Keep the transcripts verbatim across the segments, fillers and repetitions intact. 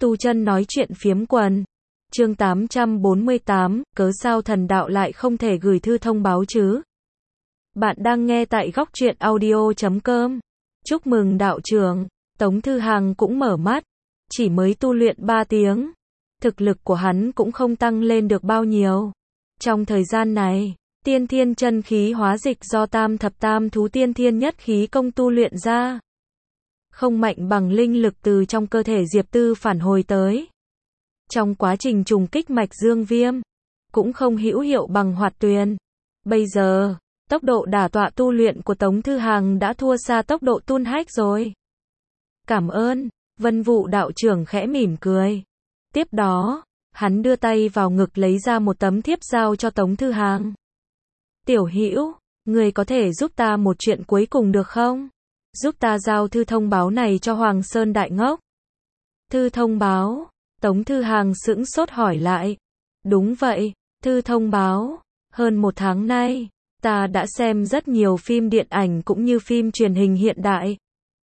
Tu chân nói chuyện phiếm quần. Chương tám trăm bốn mươi tám, cớ sao thần đạo lại không thể gửi thư thông báo chứ? Bạn đang nghe tại góc truyện audio chấm com. Chúc mừng đạo trưởng, Tống Thư Hằng cũng mở mắt. Chỉ mới tu luyện ba tiếng. Thực lực của hắn cũng không tăng lên được bao nhiêu. Trong thời gian này, tiên thiên chân khí hóa dịch do tam thập tam thú tiên thiên nhất khí công tu luyện ra. Không mạnh bằng linh lực từ trong cơ thể Diệp Tư phản hồi tới. Trong quá trình trùng kích mạch dương viêm, cũng không hữu hiệu bằng hoạt tuyền. Bây giờ, tốc độ đả tọa tu luyện của Tống Thư Hằng đã thua xa tốc độ Tun Hách rồi. Cảm ơn, Vân Vụ đạo trưởng khẽ mỉm cười. Tiếp đó, hắn đưa tay vào ngực lấy ra một tấm thiếp giao cho Tống Thư Hằng. Tiểu Hữu, người có thể giúp ta một chuyện cuối cùng được không? Giúp ta giao thư thông báo này cho Hoàng Sơn Đại Ngốc. Thư thông báo? Tống Thư Hằng sững sốt hỏi lại. Đúng vậy, thư thông báo. Hơn một tháng nay, ta đã xem rất nhiều phim điện ảnh cũng như phim truyền hình hiện đại.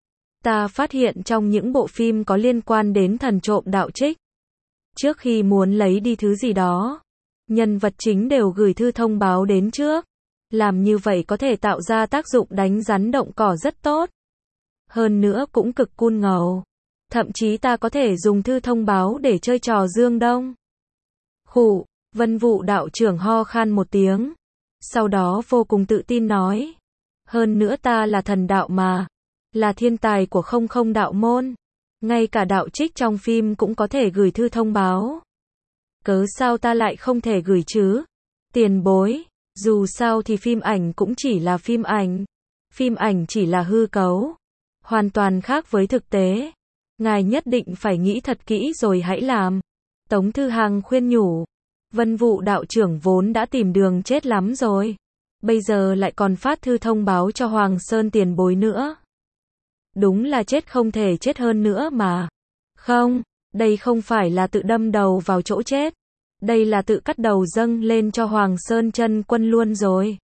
Ta phát hiện trong những bộ phim có liên quan đến thần trộm đạo trích, trước khi muốn lấy đi thứ gì đó, nhân vật chính đều gửi thư thông báo đến trước. Làm như vậy có thể tạo ra tác dụng đánh rắn động cỏ rất tốt. Hơn nữa cũng cực cool ngầu. Thậm chí ta có thể dùng thư thông báo để chơi trò dương đông. Khụ, Vân Vụ đạo trưởng ho khan một tiếng. Sau đó vô cùng tự tin nói. Hơn nữa ta là thần đạo mà. Là thiên tài của không không đạo môn. Ngay cả đạo trích trong phim cũng có thể gửi thư thông báo. Cớ sao ta lại không thể gửi chứ? Tiền bối, dù sao thì phim ảnh cũng chỉ là phim ảnh. Phim ảnh chỉ là hư cấu. Hoàn toàn khác với thực tế. Ngài nhất định phải nghĩ thật kỹ rồi hãy làm. Tống Thư Hằng khuyên nhủ. Vân Vụ đạo trưởng vốn đã tìm đường chết lắm rồi. Bây giờ lại còn phát thư thông báo cho Hoàng Sơn tiền bối nữa. Đúng là chết không thể chết hơn nữa mà. Không, đây không phải là tự đâm đầu vào chỗ chết. Đây là tự cắt đầu dâng lên cho Hoàng Sơn chân quân luôn rồi.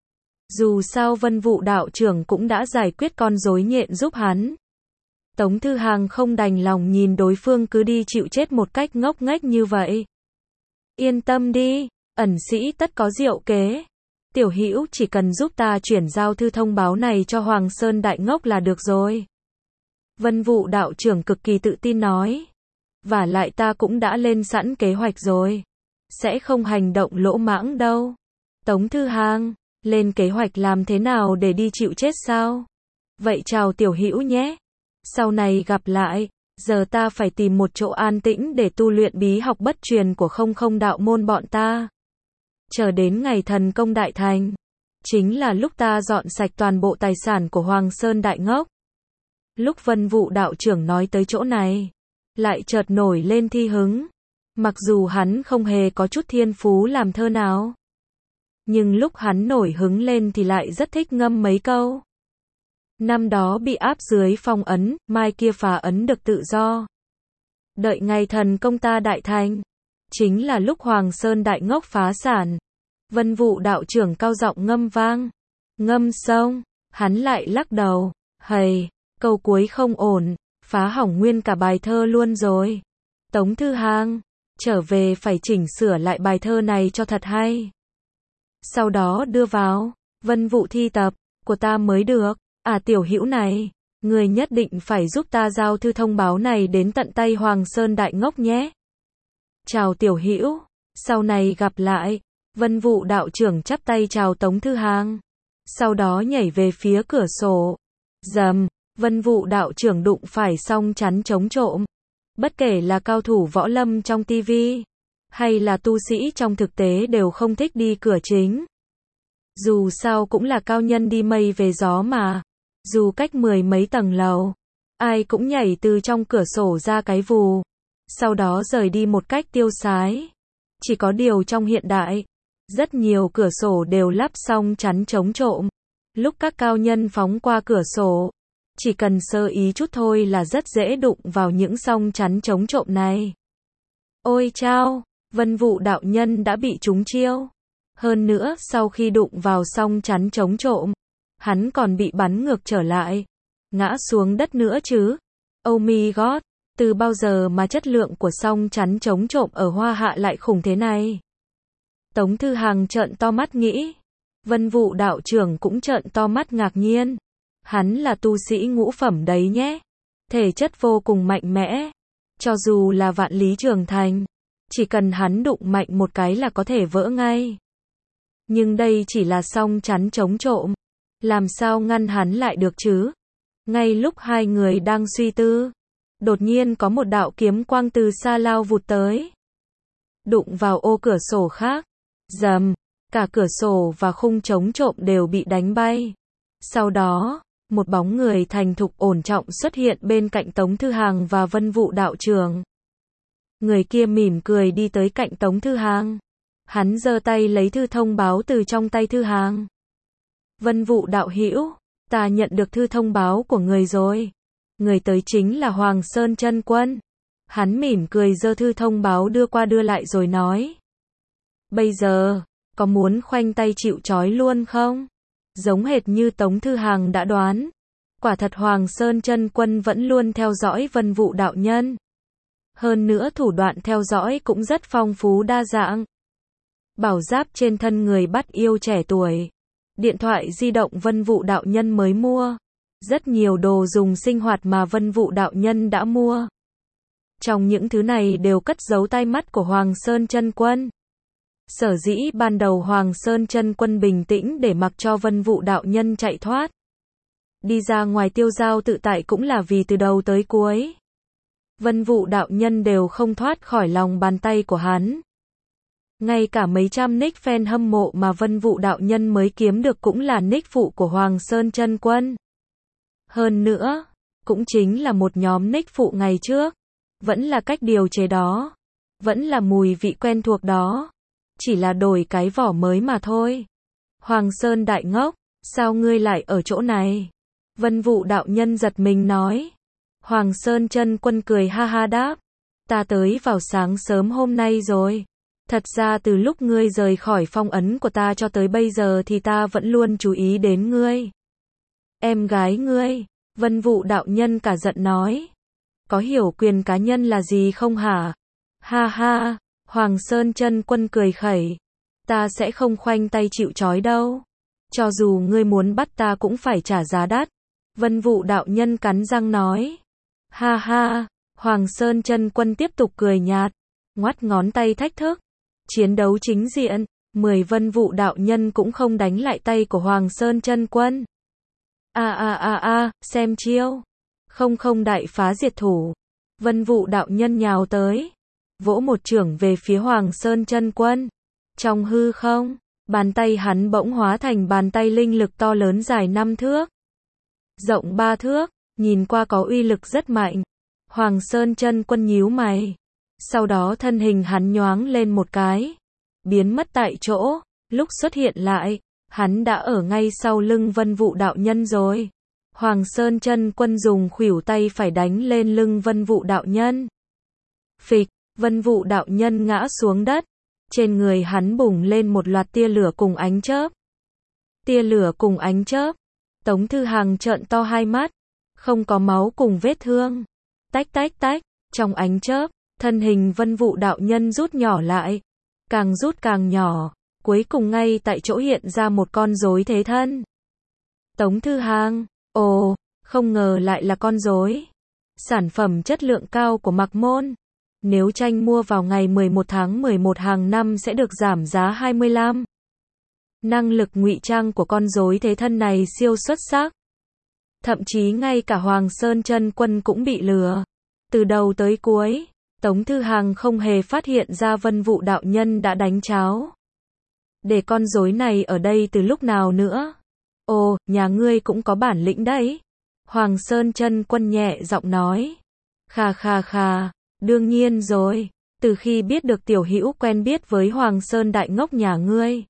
Dù sao Vân Vụ đạo trưởng cũng đã giải quyết con rối nhện giúp hắn. Tống Thư Hằng không đành lòng nhìn đối phương cứ đi chịu chết một cách ngốc nghếch như vậy. Yên tâm đi, ẩn sĩ tất có diệu kế. Tiểu Hữu chỉ cần giúp ta chuyển giao thư thông báo này cho Hoàng Sơn Đại Ngốc là được rồi. Vân Vụ đạo trưởng cực kỳ tự tin nói. Và lại ta cũng đã lên sẵn kế hoạch rồi. Sẽ không hành động lỗ mãng đâu. Tống Thư Hằng, lên kế hoạch làm thế nào để đi chịu chết sao? Vậy chào Tiểu Hữu nhé. Sau này gặp lại, giờ ta phải tìm một chỗ an tĩnh để tu luyện bí học bất truyền của không không đạo môn bọn ta. Chờ đến ngày thần công đại thành, chính là lúc ta dọn sạch toàn bộ tài sản của Hoàng Sơn Đại Ngốc. Lúc Vân Vụ đạo trưởng nói tới chỗ này, lại chợt nổi lên thi hứng. Mặc dù hắn không hề có chút thiên phú làm thơ nào, nhưng lúc hắn nổi hứng lên thì lại rất thích ngâm mấy câu. Năm đó bị áp dưới phong ấn, mai kia phá ấn được tự do. Đợi ngày thần công ta đại thành, chính là lúc Hoàng Sơn Đại Ngốc phá sản. Vân Vụ đạo trưởng cao giọng ngâm vang. Ngâm xong, hắn lại lắc đầu. Hầy, câu cuối không ổn, phá hỏng nguyên cả bài thơ luôn rồi. Tống Thư Hằng, trở về phải chỉnh sửa lại bài thơ này cho thật hay. Sau đó đưa vào, Vân Vụ thi tập, của ta mới được. À Tiểu Hữu này, người nhất định phải giúp ta giao thư thông báo này đến tận tay Hoàng Sơn Đại Ngốc nhé. Chào Tiểu Hữu, sau này gặp lại. Vân Vụ đạo trưởng chắp tay chào Tống Thư Hằng. Sau đó nhảy về phía cửa sổ. Dầm, Vân Vụ đạo trưởng đụng phải song chắn chống trộm. Bất kể là cao thủ võ lâm trong tivi, hay là tu sĩ trong thực tế đều không thích đi cửa chính. Dù sao cũng là cao nhân đi mây về gió mà. Dù cách mười mấy tầng lầu, ai cũng nhảy từ trong cửa sổ ra cái vù. Sau đó rời đi một cách tiêu sái. Chỉ có điều trong hiện đại, rất nhiều cửa sổ đều lắp song chắn chống trộm. Lúc các cao nhân phóng qua cửa sổ, chỉ cần sơ ý chút thôi là rất dễ đụng vào những song chắn chống trộm này. Ôi chao, Vân Vụ đạo nhân đã bị trúng chiêu. Hơn nữa, sau khi đụng vào song chắn chống trộm, hắn còn bị bắn ngược trở lại, ngã xuống đất nữa chứ. Oh my god, Từ bao giờ mà chất lượng của song chắn chống trộm ở Hoa Hạ lại khủng thế này? Tống Thư Hằng trợn to mắt nghĩ. Vân Vũ đạo trưởng cũng trợn to mắt ngạc nhiên. Hắn là tu sĩ ngũ phẩm đấy nhé. Thể chất vô cùng mạnh mẽ. Cho dù là vạn lý trường thành, chỉ cần hắn đụng mạnh một cái là có thể vỡ ngay. Nhưng đây chỉ là song chắn chống trộm. Làm sao ngăn hắn lại được chứ? Ngay lúc hai người đang suy tư, đột nhiên có một đạo kiếm quang từ xa lao vụt tới. Đụng vào ô cửa sổ khác. Rầm, cả cửa sổ và khung chống trộm đều bị đánh bay. Sau đó, một bóng người thành thục ổn trọng xuất hiện bên cạnh Tống Thư Hằng và Vân Vũ đạo trưởng. Người kia mỉm cười đi tới cạnh Tống Thư Hằng. Hắn giơ tay lấy thư thông báo từ trong tay Thư Hằng. Vân Vũ đạo hữu, ta nhận được thư thông báo của người rồi. Người tới chính là Hoàng Sơn Chân Quân. Hắn mỉm cười giơ thư thông báo đưa qua đưa lại rồi nói. Bây giờ, có muốn khoanh tay chịu trói luôn không? Giống hệt như Tống Thư Hằng đã đoán. Quả thật Hoàng Sơn Chân Quân vẫn luôn theo dõi Vân Vũ đạo nhân. Hơn nữa thủ đoạn theo dõi cũng rất phong phú đa dạng. Bảo giáp trên thân người bắt yêu trẻ tuổi. Điện thoại di động Vân Vũ đạo nhân mới mua. Rất nhiều đồ dùng sinh hoạt mà Vân Vũ đạo nhân đã mua. Trong những thứ này đều cất giấu tai mắt của Hoàng Sơn Chân Quân. Sở dĩ ban đầu Hoàng Sơn Chân Quân bình tĩnh để mặc cho Vân Vũ đạo nhân chạy thoát. Đi ra ngoài tiêu giao tự tại cũng là vì từ đầu tới cuối, Vân Vũ đạo nhân đều không thoát khỏi lòng bàn tay của hắn. Ngay cả mấy trăm nick fan hâm mộ mà Vân Vũ đạo nhân mới kiếm được cũng là nick phụ của Hoàng Sơn Chân Quân. Hơn nữa, cũng chính là một nhóm nick phụ ngày trước. Vẫn là cách điều chế đó. Vẫn là mùi vị quen thuộc đó. Chỉ là đổi cái vỏ mới mà thôi. Hoàng Sơn đại ngốc, sao ngươi lại ở chỗ này? Vân Vũ đạo nhân giật mình nói. Hoàng Sơn Chân Quân cười ha ha đáp. Ta tới vào sáng sớm hôm nay rồi. Thật ra từ lúc ngươi rời khỏi phong ấn của ta cho tới bây giờ thì ta vẫn luôn chú ý đến ngươi. Em gái ngươi, Vân Vũ đạo nhân cả giận nói. Có hiểu quyền cá nhân là gì không hả? Ha ha, Hoàng Sơn Chân Quân cười khẩy. Ta sẽ không khoanh tay chịu trói đâu. Cho dù ngươi muốn bắt ta cũng phải trả giá đắt. Vân Vũ đạo nhân cắn răng nói. Ha ha, Hoàng Sơn Chân Quân tiếp tục cười nhạt, ngoắt ngón tay thách thức. Chiến đấu chính diện, mười Vân Vũ đạo nhân cũng không đánh lại tay của Hoàng Sơn Chân Quân. A a a a, xem chiêu. Không không đại phá diệt thủ. Vân Vũ đạo nhân nhào tới, vỗ một chưởng về phía Hoàng Sơn Chân Quân. Trong hư không, bàn tay hắn bỗng hóa thành bàn tay linh lực to lớn dài năm thước, rộng ba thước, nhìn qua có uy lực rất mạnh. Hoàng Sơn Chân Quân nhíu mày. Sau đó thân hình hắn nhoáng lên một cái, biến mất tại chỗ. Lúc xuất hiện lại, hắn đã ở ngay sau lưng Vân Vũ đạo nhân rồi. Hoàng Sơn Chân Quân dùng khuỷu tay phải đánh lên lưng Vân Vũ đạo nhân. Phịch, Vân Vũ đạo nhân ngã xuống đất. Trên người hắn bùng lên một loạt tia lửa cùng ánh chớp. Tia lửa cùng ánh chớp. Tống Thư Hằng trợn to hai mắt. Không có máu cùng vết thương. Tách tách tách, trong ánh chớp, thân hình Vân Vũ đạo nhân rút nhỏ lại. Càng rút càng nhỏ, cuối cùng ngay tại chỗ hiện ra một con rối thế thân. Tống Thư Hằng, ồ, không ngờ lại là con rối. Sản phẩm chất lượng cao của Mạc Môn. Nếu tranh mua vào ngày mười một tháng mười một hàng năm sẽ được giảm giá hai mươi lăm. Năng lực ngụy trang của con rối thế thân này siêu xuất sắc. Thậm chí ngay cả Hoàng Sơn Chân Quân cũng bị lừa. Từ đầu tới cuối, Tống Thư Hằng không hề phát hiện ra Vân Vũ đạo nhân đã đánh cháo. Để con rối này ở đây từ lúc nào nữa? Ồ, nhà ngươi cũng có bản lĩnh đấy. Hoàng Sơn Chân Quân nhẹ giọng nói. Khà khà khà, đương nhiên rồi. Từ khi biết được tiểu hữu quen biết với Hoàng Sơn đại ngốc nhà ngươi,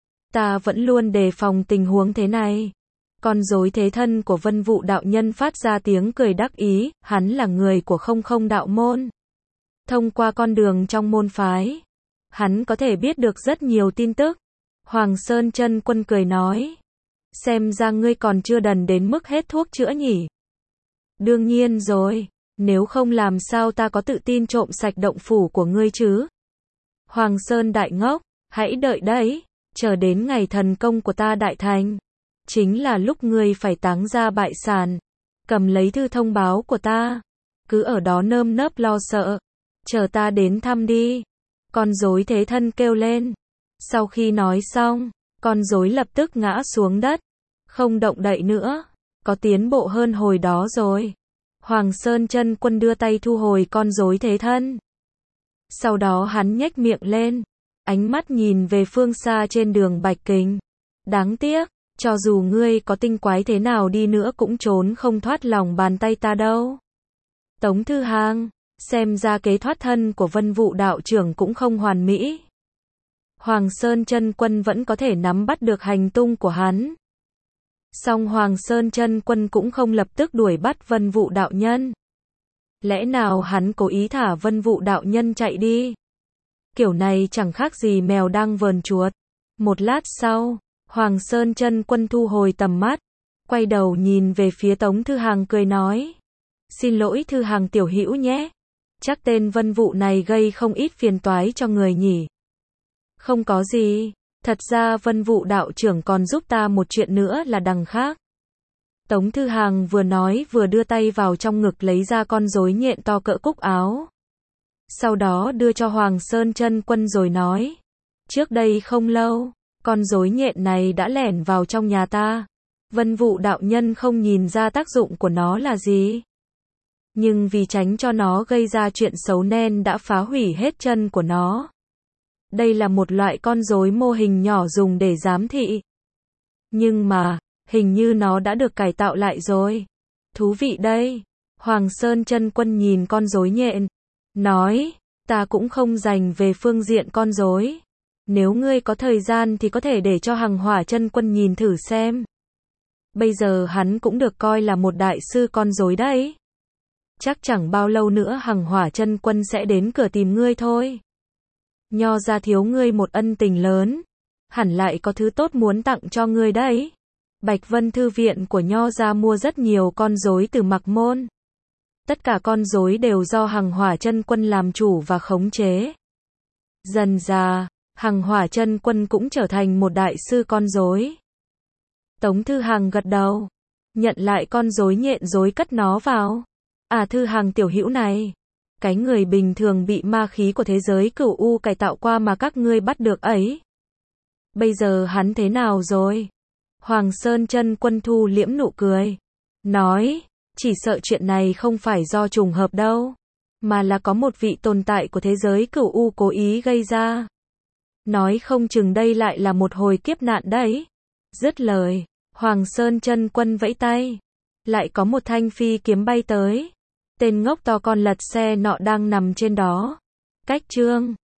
ta vẫn luôn đề phòng tình huống thế này. Con rối thế thân của Vân Vũ đạo nhân phát ra tiếng cười đắc ý. Hắn là người của không không đạo môn. Thông qua con đường trong môn phái, hắn có thể biết được rất nhiều tin tức. Hoàng Sơn Chân Quân cười nói. Xem ra ngươi còn chưa đần đến mức hết thuốc chữa nhỉ. Đương nhiên rồi, Nếu không làm sao ta có tự tin trộm sạch động phủ của ngươi chứ? Hoàng Sơn đại ngốc, hãy đợi đấy, chờ đến ngày thần công của ta đại thành. Chính là lúc ngươi phải táng ra bại sản, cầm lấy thư thông báo của ta. Cứ ở đó nơm nớp lo sợ, chờ ta đến thăm đi. Con rối thế thân kêu lên. Sau khi nói xong, con rối lập tức ngã xuống đất, không động đậy nữa. Có tiến bộ hơn hồi đó rồi. Hoàng Sơn Chân Quân đưa tay thu hồi con rối thế thân. Sau đó hắn nhếch miệng lên, ánh mắt nhìn về phương xa trên đường Bạch Kình. Đáng tiếc, cho dù ngươi có tinh quái thế nào đi nữa cũng trốn không thoát lòng bàn tay ta đâu. Tống Thư Hàng, xem ra kế thoát thân của Vân Vũ đạo trưởng cũng không hoàn mỹ. Hoàng Sơn Chân Quân vẫn có thể nắm bắt được hành tung của hắn. Song Hoàng Sơn Chân Quân cũng không lập tức đuổi bắt Vân Vũ đạo nhân. Lẽ nào hắn cố ý thả Vân Vũ đạo nhân chạy đi? Kiểu này chẳng khác gì mèo đang vờn chuột. Một lát sau, Hoàng Sơn Chân Quân thu hồi tầm mắt, quay đầu nhìn về phía Tống Thư Hàng cười nói: "Xin lỗi Thư Hàng tiểu hữu nhé, chắc tên Vân Vũ này gây không ít phiền toái cho người nhỉ?" "Không có gì, thật ra Vân Vũ đạo trưởng còn giúp ta một chuyện nữa là đằng khác." Tống Thư Hàng vừa nói vừa đưa tay vào trong ngực lấy ra con rối nhện to cỡ cúc áo. Sau đó đưa cho Hoàng Sơn Chân Quân rồi nói: "Trước đây không lâu, con rối nhện này đã lẻn vào trong nhà ta. Vân Vũ đạo nhân không nhìn ra tác dụng của nó là gì. Nhưng vì tránh cho nó gây ra chuyện xấu nên đã phá hủy hết chân của nó. Đây là một loại con rối mô hình nhỏ dùng để giám thị. Nhưng mà, hình như nó đã được cải tạo lại rồi. Thú vị đây." Hoàng Sơn Chân Quân nhìn con rối nhện, nói: "Ta cũng không dành về phương diện con rối. Nếu ngươi có thời gian thì có thể để cho Hằng Hỏa Chân Quân nhìn thử xem. Bây giờ hắn cũng được coi là một đại sư con rối đấy. Chắc chẳng bao lâu nữa Hằng Hỏa Chân Quân sẽ đến cửa tìm ngươi thôi. Nho gia thiếu ngươi một ân tình lớn, hẳn lại có thứ tốt muốn tặng cho ngươi đấy. Bạch Vân Thư viện của Nho gia mua rất nhiều con rối từ Mặc Môn. Tất cả con rối đều do Hằng Hỏa Chân Quân làm chủ và khống chế. Dần dà, Hằng Hỏa Chân Quân cũng trở thành một đại sư con rối." Tống Thư Hàng gật đầu, nhận lại con rối nhện rồi cất nó vào. "À Thư Hàng tiểu hữu này, cái người bình thường bị ma khí của thế giới cửu u cải tạo qua mà các ngươi bắt được ấy. Bây giờ hắn thế nào rồi?" Hoàng Sơn Chân Quân thu liễm nụ cười, nói: "Chỉ sợ chuyện này không phải do trùng hợp đâu, mà là có một vị tồn tại của thế giới cửu u cố ý gây ra. Nói không chừng đây lại là một hồi kiếp nạn đấy." Dứt lời, Hoàng Sơn Chân Quân vẫy tay, lại có một thanh phi kiếm bay tới. Tên ngốc to con lật xe nọ đang nằm trên đó. Cách chương